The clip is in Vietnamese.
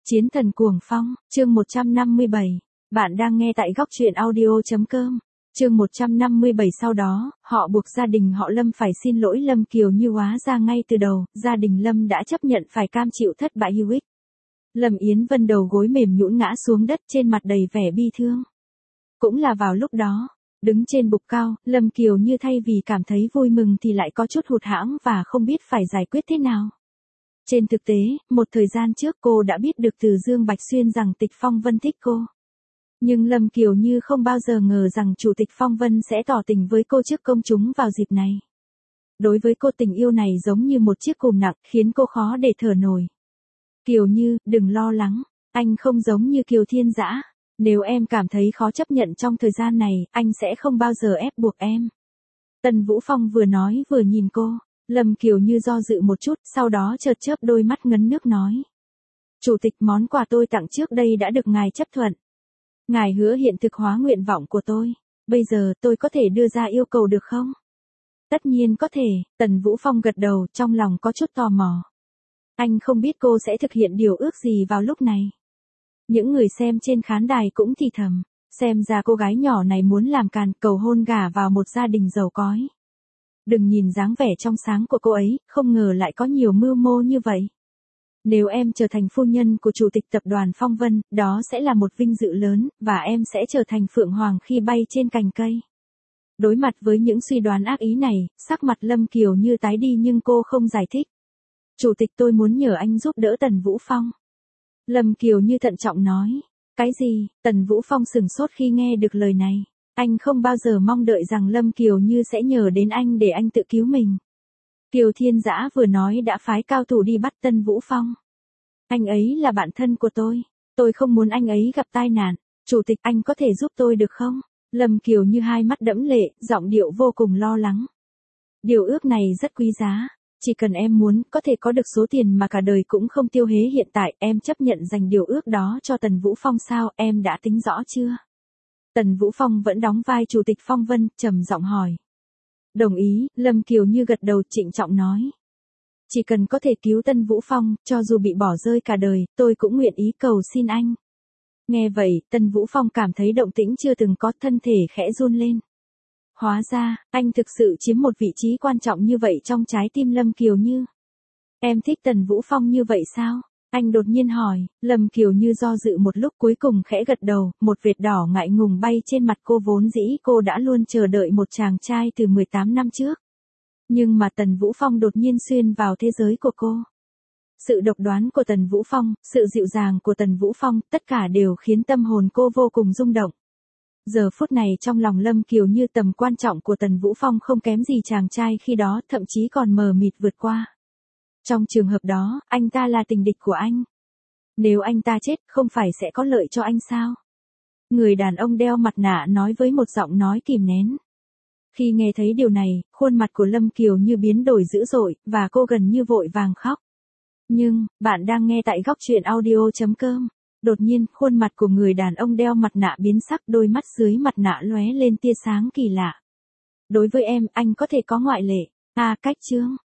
Chiến thần cuồng phong, chương 157. Bạn đang nghe tại góc truyện audio.com. Chương 157 sau đó, họ buộc gia đình họ Lâm phải xin lỗi Lâm Kiều Như hóa ra ngay từ đầu, gia đình Lâm đã chấp nhận phải cam chịu thất bại hữu ích. Lâm Yến Vân đầu gối mềm nhũn ngã xuống đất trên mặt đầy vẻ bi thương. Cũng là vào lúc đó, đứng trên bục cao, Lâm Kiều Như thay vì cảm thấy vui mừng thì lại có chút hụt hẫng và không biết phải giải quyết thế nào. Trên thực tế, một thời gian trước cô đã biết được từ Dương Bạch Xuyên rằng Tịch Phong Vân thích cô. Nhưng Lâm Kiều Như không bao giờ ngờ rằng Chủ tịch Phong Vân sẽ tỏ tình với cô trước công chúng vào dịp này. Đối với cô tình yêu này giống như một chiếc cùm nặng khiến cô khó để thở nổi. Kiều Như, đừng lo lắng, anh không giống như Kiều Thiên Dã. Nếu em cảm thấy khó chấp nhận trong thời gian này, anh sẽ không bao giờ ép buộc em. Tần Vũ Phong vừa nói vừa nhìn cô. Lâm Kiều Như do dự một chút, sau đó chợt chớp đôi mắt ngấn nước nói. Chủ tịch, món quà tôi tặng trước đây đã được ngài chấp thuận. Ngài hứa hiện thực hóa nguyện vọng của tôi. Bây giờ tôi có thể đưa ra yêu cầu được không? Tất nhiên có thể, Tần Vũ Phong gật đầu, trong lòng có chút tò mò. Anh không biết cô sẽ thực hiện điều ước gì vào lúc này. Những người xem trên khán đài cũng thì thầm, xem ra cô gái nhỏ này muốn làm càn cầu hôn gả vào một gia đình giàu cói. Đừng nhìn dáng vẻ trong sáng của cô ấy, không ngờ lại có nhiều mưu mô như vậy. Nếu em trở thành phu nhân của Chủ tịch Tập đoàn Phong Vân, đó sẽ là một vinh dự lớn, và em sẽ trở thành Phượng Hoàng khi bay trên cành cây. Đối mặt với những suy đoán ác ý này, sắc mặt Lâm Kiều Như tái đi nhưng cô không giải thích. Chủ tịch, tôi muốn nhờ anh giúp đỡ Tần Vũ Phong. Lâm Kiều Như thận trọng nói. Cái gì? Tần Vũ Phong sửng sốt khi nghe được lời này. Anh không bao giờ mong đợi rằng Lâm Kiều Như sẽ nhờ đến anh để anh tự cứu mình. Kiều Thiên Dã vừa nói đã phái cao thủ đi bắt Tần Vũ Phong. Anh ấy là bạn thân của tôi không muốn anh ấy gặp tai nạn. Chủ tịch, anh có thể giúp tôi được không? Lâm Kiều Như hai mắt đẫm lệ, giọng điệu vô cùng lo lắng. Điều ước này rất quý giá. Chỉ cần em muốn, có thể có được số tiền mà cả đời cũng không tiêu hế hiện tại, em chấp nhận dành điều ước đó cho Tần Vũ Phong sao, em đã tính rõ chưa? Tần Vũ Phong vẫn đóng vai Chủ tịch Phong Vân, trầm giọng hỏi. Đồng ý, Lâm Kiều Như gật đầu trịnh trọng nói. Chỉ cần có thể cứu Tần Vũ Phong, cho dù bị bỏ rơi cả đời, tôi cũng nguyện ý cầu xin anh. Nghe vậy, Tần Vũ Phong cảm thấy động tĩnh chưa từng có, thân thể khẽ run lên. Hóa ra, anh thực sự chiếm một vị trí quan trọng như vậy trong trái tim Lâm Kiều Như. Em thích Tần Vũ Phong như vậy sao? Anh đột nhiên hỏi. Lâm Kiều Như do dự một lúc cuối cùng khẽ gật đầu, một vệt đỏ ngại ngùng bay trên mặt cô, vốn dĩ cô đã luôn chờ đợi một chàng trai từ 18 năm trước. Nhưng mà Tần Vũ Phong đột nhiên xuyên vào thế giới của cô. Sự độc đoán của Tần Vũ Phong, sự dịu dàng của Tần Vũ Phong, tất cả đều khiến tâm hồn cô vô cùng rung động. Giờ phút này trong lòng Lâm Kiều Như tầm quan trọng của Tần Vũ Phong không kém gì chàng trai khi đó, thậm chí còn mờ mịt vượt qua. Trong trường hợp đó, anh ta là tình địch của anh. Nếu anh ta chết, không phải sẽ có lợi cho anh sao? Người đàn ông đeo mặt nạ nói với một giọng nói kìm nén. Khi nghe thấy điều này, khuôn mặt của Lâm Kiều Như biến đổi dữ dội, và cô gần như vội vàng khóc. Nhưng, bạn đang nghe tại góc truyện audio.com. Đột nhiên, khuôn mặt của người đàn ông đeo mặt nạ biến sắc, đôi mắt dưới mặt nạ lóe lên tia sáng kỳ lạ. Đối với em, anh có thể có ngoại lệ. À, cách chương.